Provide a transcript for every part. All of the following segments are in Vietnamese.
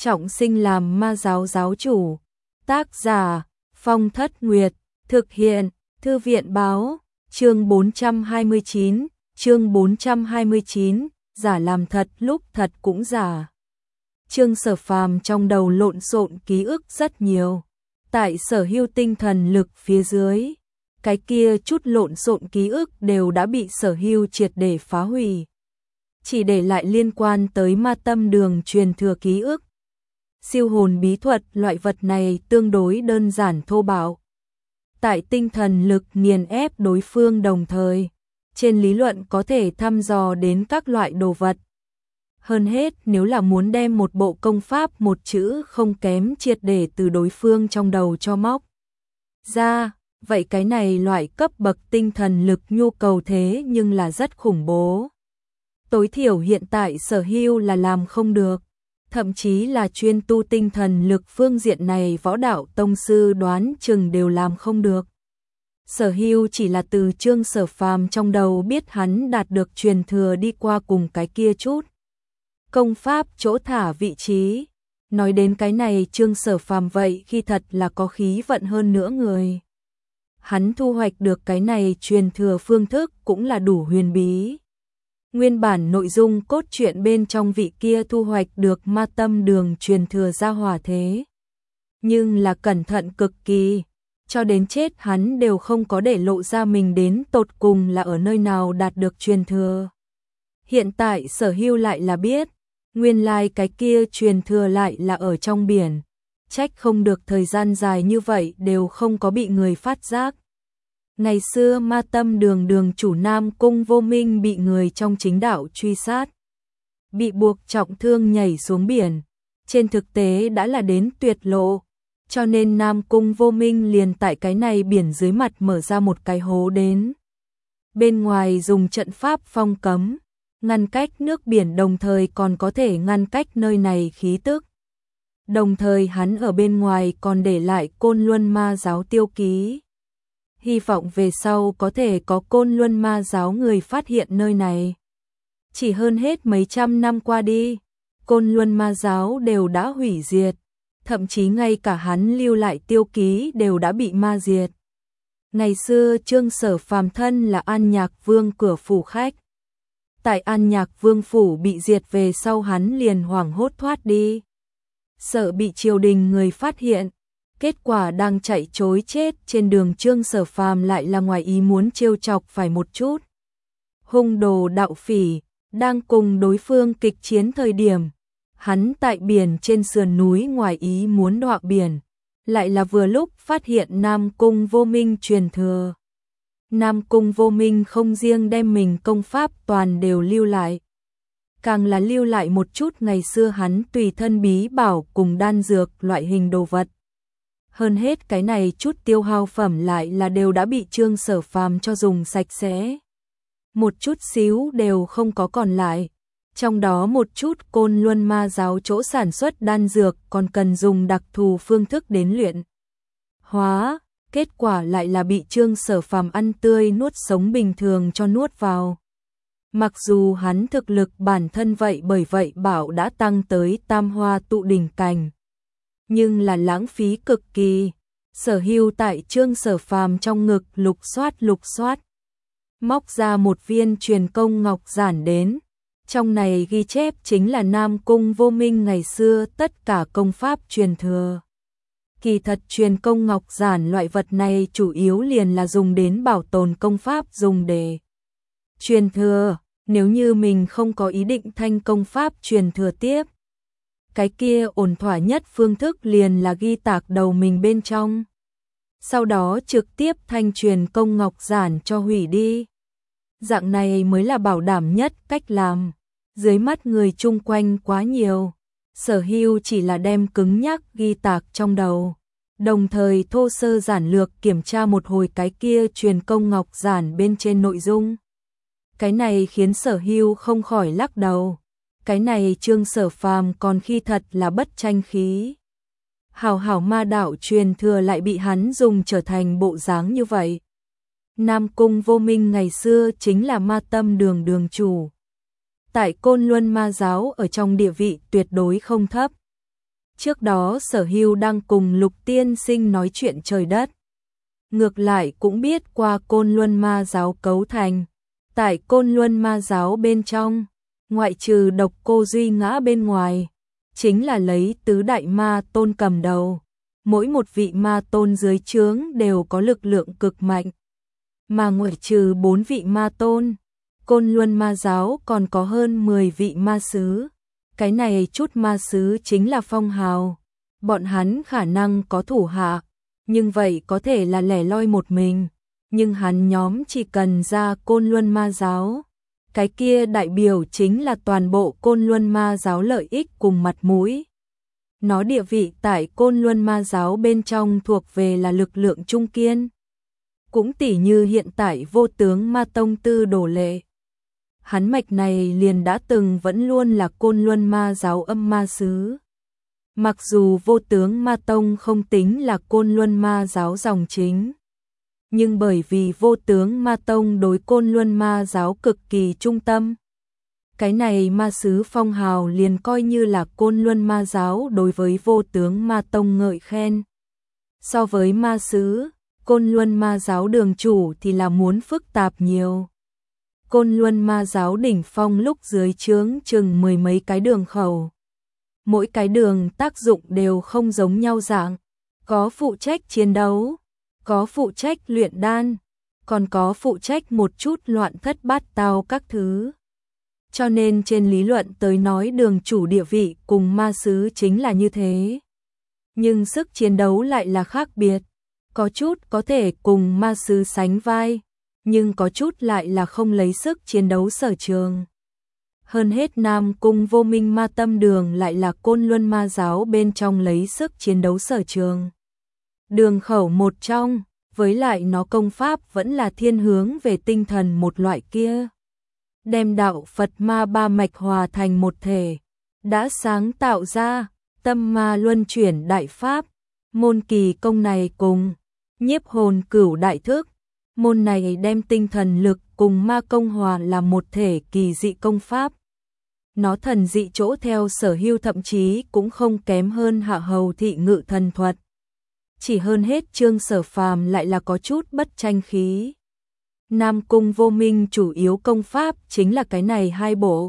trọng sinh làm ma giáo giáo chủ. Tác giả Phong Thất Nguyệt, thực hiện Thư viện báo, chương 429, giả làm thật lúc thật cũng giả. Trương Sở Phàm trong đầu lộn xộn ký ức rất nhiều. Tại Sở Hưu tinh thần lực phía dưới, cái kia chút lộn xộn ký ức đều đã bị Sở Hưu triệt để phá hủy. Chỉ để lại liên quan tới ma tâm đường truyền thừa ký ức. Siêu hồn bí thuật loại vật này tương đối đơn giản thô bạo. Tại tinh thần lực nghiền ép đối phương đồng thời, trên lý luận có thể thăm dò đến các loại đồ vật. Hơn hết nếu là muốn đem một bộ công pháp một chữ không kém triệt để từ đối phương trong đầu cho móc ra, vậy cái này loại cấp bậc tinh thần lực nhu cầu thế nhưng là rất khủng bố. Tối thiểu hiện tại Sở Hưu là làm không được, thậm chí là chuyên tu tinh thần lực phương diện này võ đạo tông sư đoán chừng đều làm không được. Sở Hưu chỉ là từ Trương Sở Phàm trong đầu biết hắn đạt được truyền thừa đi qua cùng cái kia chút công pháp chỗ thả vị trí. Nói đến cái này Trương Sở Phàm vậy khi thật là có khí vận hơn nữa người. Hắn thu hoạch được cái này truyền thừa phương thức cũng là đủ huyền bí. Nguyên bản nội dung cốt truyện bên trong vị kia thu hoạch được ma tâm đường truyền thừa ra hỏa thế. Nhưng là cẩn thận cực kỳ, cho đến chết hắn đều không có để lộ ra mình đến tột cùng là ở nơi nào đạt được truyền thừa. Hiện tại Sở Hưu lại là biết, nguyên lai cái kia truyền thừa lại là ở trong biển, trách không được thời gian dài như vậy đều không có bị người phát giác. Ngày xưa ma tâm đường đường chủ Nam Cung Vô Minh bị người trong chính đạo truy sát, bị buộc trọng thương nhảy xuống biển, trên thực tế đã là đến tuyệt lộ, cho nên Nam Cung Vô Minh liền tại cái này biển dưới mặt mở ra một cái hố đến. Bên ngoài dùng trận pháp phong cấm, ngăn cách nước biển đồng thời còn có thể ngăn cách nơi này khí tức. Đồng thời hắn ở bên ngoài còn để lại Côn Luân Ma giáo tiêu ký. Hy vọng về sau có thể có Côn Luân Ma giáo người phát hiện nơi này. Chỉ hơn hết mấy trăm năm qua đi, Côn Luân Ma giáo đều đã hủy diệt, thậm chí ngay cả hắn lưu lại tiêu ký đều đã bị ma diệt. Ngày xưa Trương Sở Phàm thân là An Nhạc Vương cửa phủ khách. Tại An Nhạc Vương phủ bị diệt về sau hắn liền hoảng hốt thoát đi. Sợ bị triều đình người phát hiện, kết quả đang chạy trối chết trên đường Trương Sở Phàm lại là ngoài ý muốn trêu chọc phải một chút. Hung đồ đạo phỉ, đang cùng đối phương kịch chiến thời điểm, hắn tại biển trên sườn núi ngoài ý muốn đọa biển, lại là vừa lúc phát hiện Nam Cung Vô Minh truyền thừa. Nam Cung Vô Minh không riêng đem mình công pháp toàn đều lưu lại, càng là lưu lại một chút ngày xưa hắn tùy thân bí bảo cùng đan dược loại hình đồ vật. Hơn hết cái này chút tiêu hao phẩm lại là đều đã bị Trương Sở Phàm cho dùng sạch sẽ. Một chút xíu đều không có còn lại. Trong đó một chút Côn Luân Ma giáo chỗ sản xuất đan dược còn cần dùng đặc thù phương thức đến luyện hóa, kết quả lại là bị Trương Sở Phàm ăn tươi nuốt sống bình thường cho nuốt vào. Mặc dù hắn thực lực bản thân vậy bởi vậy bảo đã tăng tới tam hoa tụ đỉnh cảnh, nhưng là lãng phí cực kỳ. Sở Hưu tại Trương Sở Phàm trong ngực lục soát, móc ra một viên truyền công ngọc giản đến. Trong này ghi chép chính là Nam Cung Vô Minh ngày xưa tất cả công pháp truyền thừa. Kỳ thật truyền công ngọc giản loại vật này chủ yếu liền là dùng đến bảo tồn công pháp dùng để truyền thừa, nếu như mình không có ý định thanh công pháp truyền thừa tiếp. Cái kia ổn thỏa nhất phương thức liền là ghi tạc đầu mình bên trong. Sau đó trực tiếp thanh truyền công ngọc giản cho hủy đi. Dạng này mới là bảo đảm nhất cách làm. Dưới mắt người chung quanh quá nhiều, Sở Hưu chỉ là đem cứng nhắc ghi tạc trong đầu. Đồng thời thô sơ giản lược kiểm tra một hồi cái kia truyền công ngọc giản bên trên nội dung. Cái này khiến Sở Hưu không khỏi lắc đầu. Cái này Trương Sở Phàm còn khi thật là bất tranh khí. Hảo hảo ma đạo truyền thừa lại bị hắn dùng trở thành bộ dáng như vậy. Nam Cung Vô Minh ngày xưa chính là ma tâm đường đường chủ. Tại Côn Luân Ma giáo ở trong địa vị tuyệt đối không thấp. Trước đó Sở Hưu đang cùng Lục tiên sinh nói chuyện trời đất. Ngược lại cũng biết qua Côn Luân Ma giáo cấu thành. Tại Côn Luân Ma giáo bên trong, ngoại trừ Độc Cô Duy Ngã bên ngoài, chính là lấy tứ đại ma tôn cầm đầu. Mỗi một vị ma tôn dưới trướng đều có lực lượng cực mạnh. Mà ngoại trừ 4 vị ma tôn, Côn Luân Ma giáo còn có hơn 10 vị ma sứ. Cái này chút ma sứ chính là phong hào. Bọn hắn khả năng có thủ hạ, nhưng vậy có thể là lẻ loi một mình. Nhưng hắn nhóm chỉ cần ra Côn Luân Ma giáo, cái kia đại biểu chính là toàn bộ Côn Luân Ma giáo lợi ích cùng mặt mũi. Nó địa vị tại Côn Luân Ma giáo bên trong thuộc về là lực lượng trung kiên. Cũng tỉ như hiện tại Vô Tướng Ma Tông Tư Đồ Lệ. Hắn mạch này liền đã từng vẫn luôn là Côn Luân Ma giáo âm ma sứ. Mặc dù Vô Tướng Ma Tông không tính là Côn Luân Ma giáo dòng chính, nhưng bởi vì Vô Tướng Ma Tông đối Côn Luân Ma giáo cực kỳ trung tâm, cái này ma sứ phong hào liền coi như là Côn Luân Ma giáo đối với Vô Tướng Ma Tông ngợi khen. So với ma sứ, Côn Luân Ma giáo đường chủ thì là muốn phức tạp nhiều. Côn Luân Ma giáo đỉnh phong lúc dưới trướng chừng 10 mấy cái đường khẩu. Mỗi cái đường tác dụng đều không giống nhau dạng, có phụ trách chiến đấu, có phụ trách luyện đan, còn có phụ trách một chút loạn thất bát tao các thứ. Cho nên trên lý luận tới nói đường chủ địa vị cùng ma sứ chính là như thế. Nhưng sức chiến đấu lại là khác biệt, có chút có thể cùng ma sứ sánh vai, nhưng có chút lại là không lấy sức chiến đấu sở trường. Hơn hết Nam Cung Vô Minh Ma Tâm Đường lại là Côn Luân Ma giáo bên trong lấy sức chiến đấu sở trường. Đường khẩu một trong, với lại nó công pháp vẫn là thiên hướng về tinh thần một loại kia. Đem đạo Phật ma ba mạch hòa thành một thể, đã sáng tạo ra tâm ma luân chuyển đại pháp. Môn kỳ công này cùng nhiếp hồn cửu đại thức, môn này đem tinh thần lực cùng ma công hòa là một thể kỳ dị công pháp. Nó thần dị chỗ theo Sở Hưu thậm chí cũng không kém hơn Hạ Hầu Thị Ngự Thần Thuật. Chỉ hơn hết Trương Sở Phàm lại là có chút bất tranh khí. Nam Cung Vô Minh chủ yếu công pháp chính là cái này hai bộ.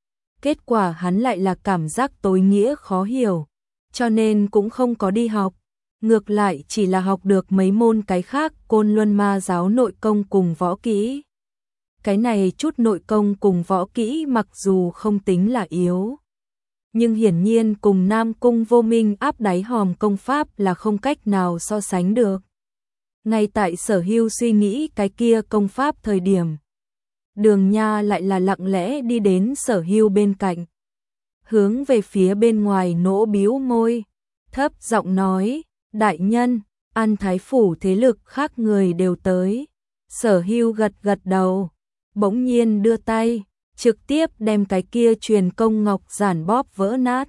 Kết quả hắn lại là cảm giác tối nghĩa khó hiểu, cho nên cũng không có đi học. Ngược lại chỉ là học được mấy môn cái khác Côn Luân Ma giáo nội công cùng võ kỹ. Cái này chút nội công cùng võ kỹ mặc dù không tính là yếu, nhưng hiển nhiên cùng Nam Cung Vô Minh áp đáy hòm công pháp là không cách nào so sánh được. Ngay tại Sở Hưu suy nghĩ cái kia công pháp thời điểm, Đường Nha lại là lặng lẽ đi đến Sở Hưu bên cạnh, hướng về phía bên ngoài nỗ bĩu môi, thấp giọng nói: "Đại nhân, An Thái phủ thế lực khác người đều tới." Sở Hưu gật gật đầu, bỗng nhiên đưa tay, trực tiếp đem cái kia truyền công ngọc giản bóp vỡ nát.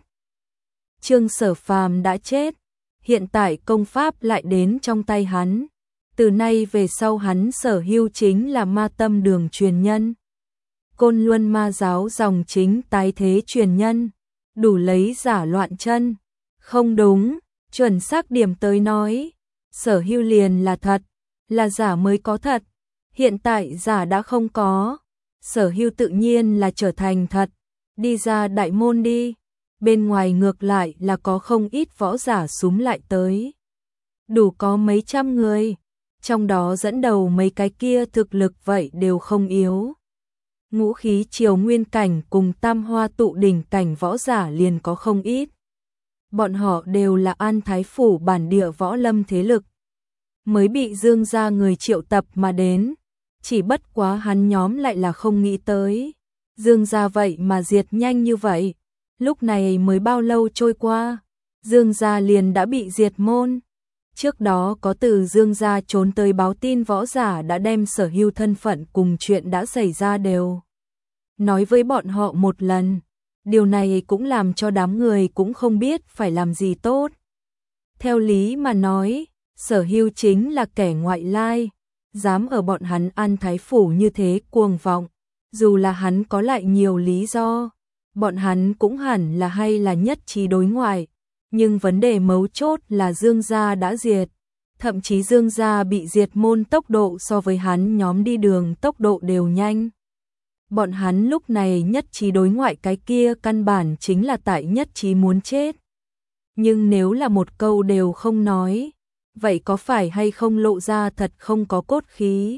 Trương Sở Phàm đã chết, hiện tại công pháp lại đến trong tay hắn. Từ nay về sau hắn Sở Hưu chính là Ma Tâm Đường truyền nhân, Côn Luân Ma giáo dòng chính tái thế truyền nhân, đủ lấy giả loạn chân. Không đúng, chuẩn xác điểm tới nói, Sở Hưu liền là thật, là giả mới có thật. Hiện tại giả đã không có, Sở Hưu tự nhiên là trở thành thật. Đi ra đại môn đi, bên ngoài ngược lại là có không ít võ giả súm lại tới. Đủ có mấy trăm người, trong đó dẫn đầu mấy cái kia thực lực vậy đều không yếu. Ngũ khí triều nguyên cảnh cùng tam hoa tụ đỉnh cảnh võ giả liền có không ít. Bọn họ đều là An Thái phủ bản địa võ lâm thế lực, mới bị Dương gia người triệu tập mà đến. Chỉ bất quá hắn nhóm lại là không nghĩ tới, Dương gia vậy mà diệt nhanh như vậy. Lúc này mới bao lâu trôi qua, Dương gia liền đã bị diệt môn. Trước đó có từ Dương gia trốn tới báo tin võ giả đã đem Sở Hưu thân phận cùng chuyện đã xảy ra đều nói với bọn họ một lần. Điều này cũng làm cho đám người cũng không biết phải làm gì tốt. Theo lý mà nói, Sở Hưu chính là kẻ ngoại lai, dám ở bọn hắn An Thái phủ như thế cuồng vọng. Dù là hắn có lại nhiều lý do, bọn hắn cũng hẳn là hay là nhất trí đối ngoại. Nhưng vấn đề mấu chốt là Dương gia đã diệt, thậm chí Dương gia bị diệt môn tốc độ so với hắn nhóm đi đường tốc độ đều nhanh. Bọn hắn lúc này nhất trí đối ngoại, cái kia căn bản chính là tại nhất trí muốn chết. Nhưng nếu là một câu đều không nói, vậy có phải hay không lộ ra thật không có cốt khí?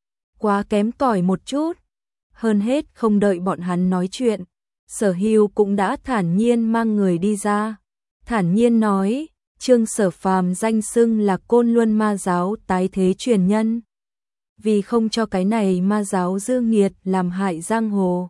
Quá kém cỏi một chút. Hơn hết không đợi bọn hắn nói chuyện, Sở Hưu cũng đã thản nhiên mang người đi ra. Thản nhiên nói, Trương Sở Phàm danh xưng là Côn Luân Ma giáo tái thế truyền nhân. Vì không cho cái này ma giáo dư nghiệt làm hại giang hồ,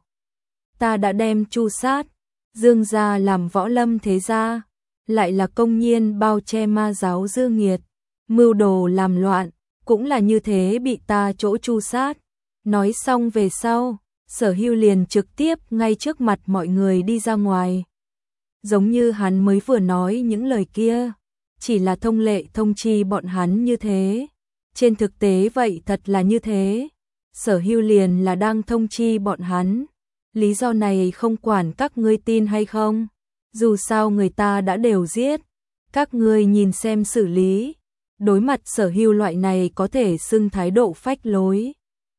ta đã đem tru sát. Dương gia làm võ lâm thế gia, lại là công nhiên bao che ma giáo dư nghiệt, mưu đồ làm loạn, cũng là như thế bị ta chỗ tru sát. Nói xong về sau, Sở Hưu liền trực tiếp ngay trước mặt mọi người đi ra ngoài. Giống như hắn mới vừa nói những lời kia, chỉ là thông lệ thông chi bọn hắn như thế. Trên thực tế vậy thật là như thế. Sở Hưu liền là đang thông chi bọn hắn. Lý do này không quản các ngươi tin hay không. Dù sao người ta đã đều giết. Các ngươi nhìn xem xử lý. Đối mặt Sở Hưu loại này có thể xưng thái độ phách lối.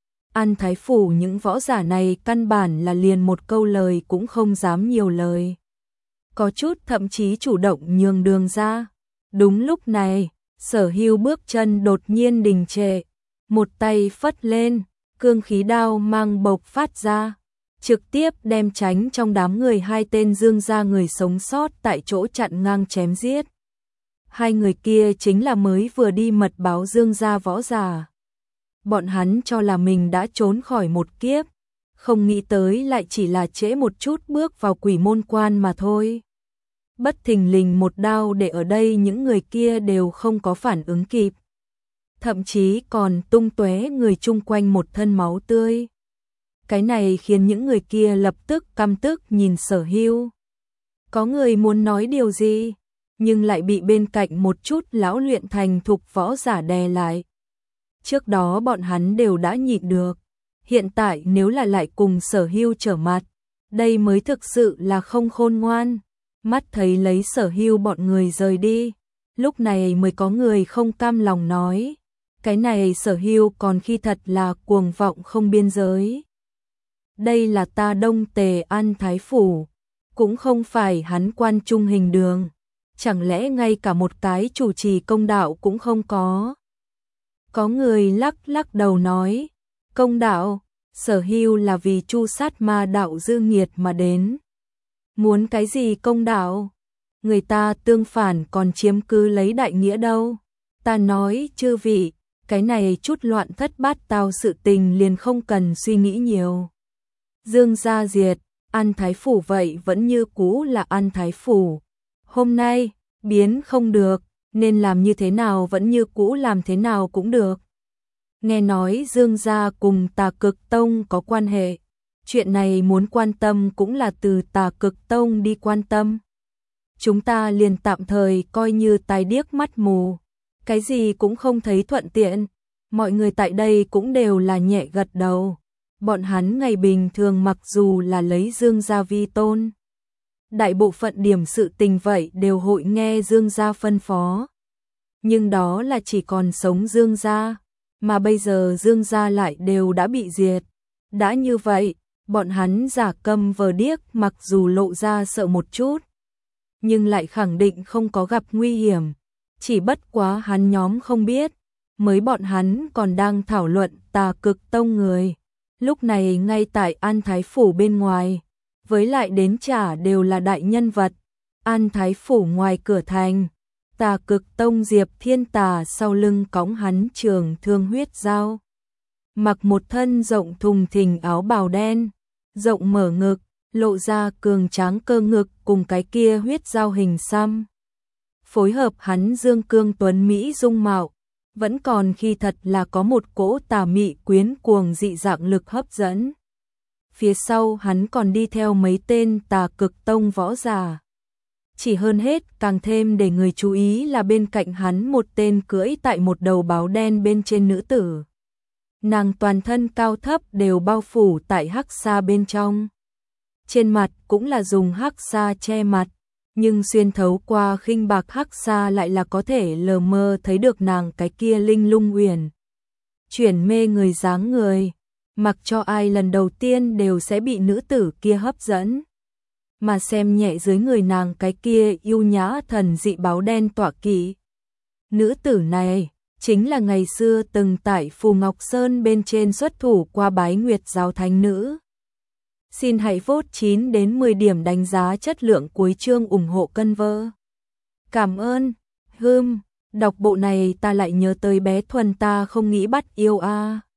An Thái Phủ những võ giả này căn bản là liền một câu lời cũng không dám nhiều lời. Có chút thậm chí chủ động nhường đường ra. Đúng lúc này, Sở Hưu bước chân đột nhiên đình trệ, một tay phất lên, cương khí đao mang bộc phát ra, trực tiếp đem tránh trong đám người hai tên Dương gia người sống sót tại chỗ chặn ngang chém giết. Hai người kia chính là mới vừa đi mật báo Dương gia võ giả. Bọn hắn cho là mình đã trốn khỏi một kiếp, không nghĩ tới lại chỉ là trễ một chút bước vào quỷ môn quan mà thôi. Bất thình lình một đao để ở đây những người kia đều không có phản ứng kịp. Thậm chí còn tung tóe người chung quanh một thân máu tươi. Cái này khiến những người kia lập tức căm tức nhìn Sở Hưu. Có người muốn nói điều gì, nhưng lại bị bên cạnh một chút lão luyện thành thục võ giả đè lại. Trước đó bọn hắn đều đã nhịn được, hiện tại nếu là lại cùng Sở Hưu trở mặt, đây mới thực sự là không khôn ngoan. Mắt thấy lấy Sở Hưu bọn người rời đi, lúc này mới có người không cam lòng nói, cái này Sở Hưu còn khi thật là cuồng vọng không biên giới. Đây là ta Đông Tề An Thái Phủ, cũng không phải hắn Quan Trung Hình Đường, chẳng lẽ ngay cả một cái chủ trì công đạo cũng không có. Có người lắc lắc đầu nói, công đạo, Sở Hưu là vì tru sát ma đạo dư nghiệt mà đến. Muốn cái gì công đạo? Người ta tương phản còn chiếm cứ lấy đại nghĩa đâu. Ta nói chư vị, cái này chút loạn thất bát tao sự tình liền không cần suy nghĩ nhiều. Dương gia diệt, An Thái Phủ vậy vẫn như cũ là An Thái Phủ. Hôm nay, biến không được, nên làm như thế nào vẫn như cũ làm thế nào cũng được. Nghe nói Dương gia cùng Tà Cực Tông có quan hệ. Chuyện này muốn quan tâm cũng là từ Tà Cực Tông đi quan tâm. Chúng ta liền tạm thời coi như tai điếc mắt mù, cái gì cũng không thấy thuận tiện. Mọi người tại đây cũng đều là nhẹ gật đầu. Bọn hắn ngày bình thường mặc dù là lấy Dương gia vi tôn, đại bộ phận điểm sự tình vậy đều hội nghe Dương gia phân phó. Nhưng đó là chỉ còn sống Dương gia, mà bây giờ Dương gia lại đều đã bị diệt. Đã như vậy, bọn hắn giả câm vờ điếc, mặc dù lộ ra sợ một chút, nhưng lại khẳng định không có gặp nguy hiểm. Chỉ bất quá hắn nhóm không biết, mới bọn hắn còn đang thảo luận Tà Cực Tông người. Lúc này ngay tại An Thái Phủ bên ngoài, với lại đến trả đều là đại nhân vật. An Thái Phủ ngoài cửa thành, Tà Cực Tông Diệp Thiên Tà sau lưng cõng hắn trường thương huyết dao. Mặc một thân rộng thùng thình áo bào đen, rộng mở ngực, lộ ra cường tráng cơ ngực cùng cái kia huyết dao hình xăm. Phối hợp hắn dương cương tuấn Mỹ dung mạo, vẫn còn khi thật là có một cỗ tà mị quyến cuồng dị dạng lực hấp dẫn. Phía sau hắn còn đi theo mấy tên Tà Cực Tông võ giả. Chỉ hơn hết càng thêm để người chú ý là bên cạnh hắn một tên cưỡi tại một đầu báo đen bên trên nữ tử. Nàng toàn thân cao thấp đều bao phủ tại hắc sa bên trong. Trên mặt cũng là dùng hắc sa che mặt, Nhưng xuyên thấu qua khinh bạc hắc xa lại là có thể lờ mơ thấy được nàng cái kia linh lung uyển chuyển mê người dáng người, mặc cho ai lần đầu tiên đều sẽ bị nữ tử kia hấp dẫn. Mà xem nhẹ dưới người nàng cái kia yêu nhã thần dị báo đen tọa kỵ. Nữ tử này chính là ngày xưa từng tại Phù Ngọc Sơn bên trên xuất thủ qua Bái Nguyệt giáo thánh nữ. Xin hãy vote 9 đến 10 điểm đánh giá chất lượng cuối chương ủng hộ cân vơ. Cảm ơn. Đọc bộ này ta lại nhớ tới bé Thuần ta không nghĩ bắt yêu a.